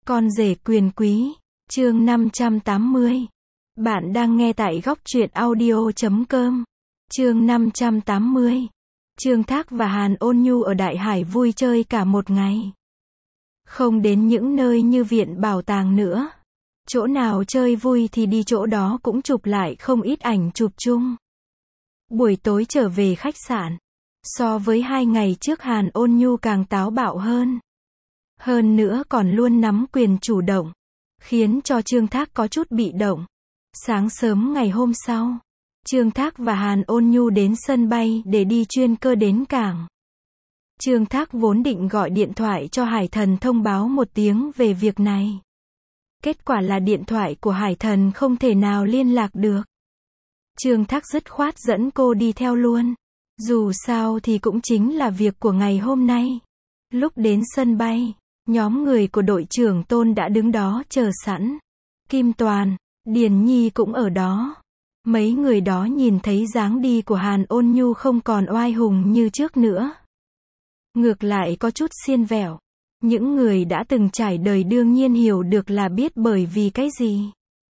Con rể quyền quý, chương 580. Bạn đang nghe tại góc truyện audio.com. Chương 580. Trương Thác và Hàn Ôn Nhu ở Đại Hải vui chơi cả một ngày. Không đến những nơi như viện bảo tàng nữa. Chỗ nào chơi vui thì đi chỗ đó, cũng chụp lại không ít ảnh chụp chung. Buổi tối trở về khách sạn. So với 2 ngày trước, Hàn Ôn Nhu càng táo bạo hơn. Hơn nữa còn luôn nắm quyền chủ động, khiến cho Trương Thác có chút bị động. Sáng sớm ngày hôm sau, Trương Thác và Hàn Ôn Nhu đến sân bay để đi chuyên cơ đến cảng. Trương Thác vốn định gọi điện thoại cho Hải Thần thông báo một tiếng về việc này. Kết quả là điện thoại của Hải Thần không thể nào liên lạc được. Trương Thác dứt khoát dẫn cô đi theo luôn. Dù sao thì cũng chính là việc của ngày hôm nay. Lúc đến sân bay, nhóm người của đội trưởng Tôn đã đứng đó chờ sẵn. Kim Toàn, Điền Nhi cũng ở đó. Mấy người đó nhìn thấy dáng đi của Hàn Ôn Nhu không còn oai hùng như trước nữa. Ngược lại có chút xiên vẹo. Những người đã từng trải đời đương nhiên hiểu được là biết bởi vì cái gì.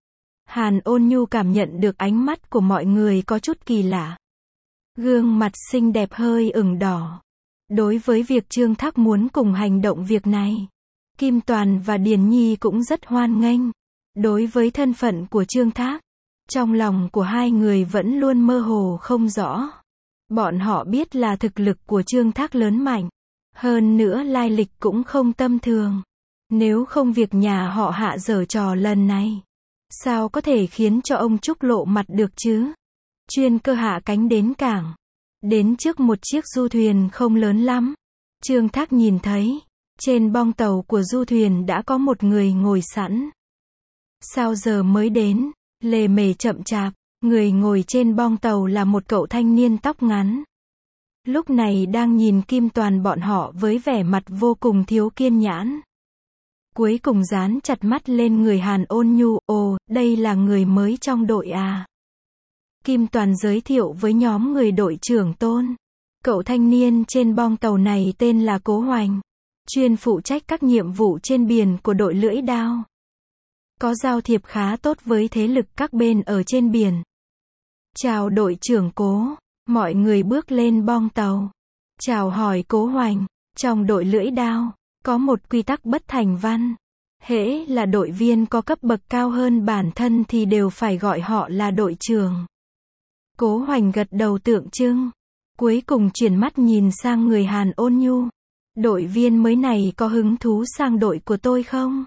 Hàn Ôn Nhu cảm nhận được ánh mắt của mọi người có chút kỳ lạ. Gương mặt xinh đẹp hơi ửng đỏ. Đối với việc Trương Thác muốn cùng hành động việc này, Kim Toàn và Điền Nhi cũng rất hoan nghênh. Đối với thân phận của Trương Thác, trong lòng của hai người vẫn luôn mơ hồ không rõ. Bọn họ biết là thực lực của Trương Thác lớn mạnh. Hơn nữa lai lịch cũng không tầm thường. Nếu không việc nhà họ Hạ giở trò lần này, sao có thể khiến cho ông Trúc lộ mặt được chứ? Chuyên cơ hạ cánh đến cảng. Đến trước một chiếc du thuyền không lớn lắm. Trương Thác nhìn thấy, trên bong tàu của du thuyền đã có một người ngồi sẵn. Sao giờ mới đến? Lề mề chậm chạp, người ngồi trên bong tàu là một cậu thanh niên tóc ngắn. Lúc này đang nhìn Kim Toàn bọn họ với vẻ mặt vô cùng thiếu kiên nhẫn. Cuối cùng dán chặt mắt lên người Hàn Ôn Nhu. Ồ, đây là người mới trong đội à? Kim Toàn giới thiệu với nhóm người đội trưởng Tôn. Cậu thanh niên trên bong tàu này tên là Cố Hoành, chuyên phụ trách các nhiệm vụ trên biển của đội lưỡi đao. Có giao thiệp khá tốt với thế lực các bên ở trên biển. Chào đội trưởng Cố. Mọi người bước lên bong tàu. Chào hỏi Cố Hoành. Trong đội lưỡi đao, có một quy tắc bất thành văn. Hễ là đội viên có cấp bậc cao hơn bản thân thì đều phải gọi họ là đội trưởng. Cố Hoành gật đầu tượng trưng. Cuối cùng chuyển mắt nhìn sang người Hàn Ôn Nhu. Đội viên mới này có hứng thú sang đội của tôi không?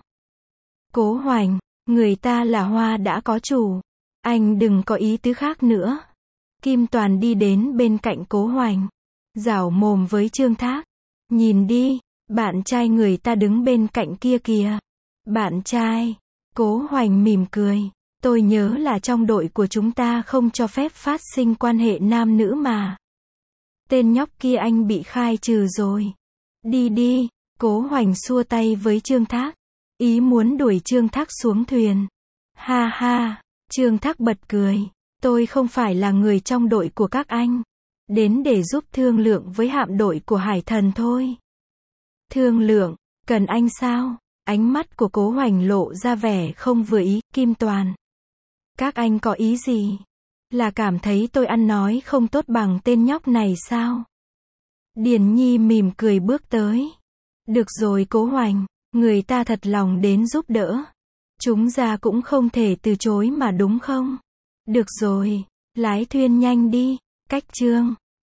Cố Hoành, người ta là hoa đã có chủ. Anh đừng có ý tứ khác nữa. Kim Toàn đi đến bên cạnh Cố Hoành, giảo mồm với Trương Thác. Nhìn đi, bạn trai người ta đứng bên cạnh kia kìa. Bạn trai? Cố Hoành mỉm cười. Tôi nhớ là trong đội của chúng ta không cho phép phát sinh quan hệ nam nữ mà. Tên nhóc kia anh bị khai trừ rồi. Đi đi. Cố Hoành xua tay với Trương Thác, ý muốn đuổi Trương Thác xuống thuyền. Ha ha. Trương Thác bật cười. Tôi không phải là người trong đội của các anh. Đến để giúp thương lượng với hạm đội của Hải Thần thôi. Thương lượng? Cần anh sao? Ánh mắt của Cố Hoành lộ ra vẻ không vừa ý. Kim Toàn, các anh có ý gì? Là cảm thấy tôi ăn nói không tốt bằng tên nhóc này sao? Điền Nhi mỉm cười bước tới. Được rồi Cố Hoành, người ta thật lòng đến giúp đỡ. Chúng ta cũng không thể từ chối mà đúng không? Được rồi, lái thuyền nhanh đi. Cách chương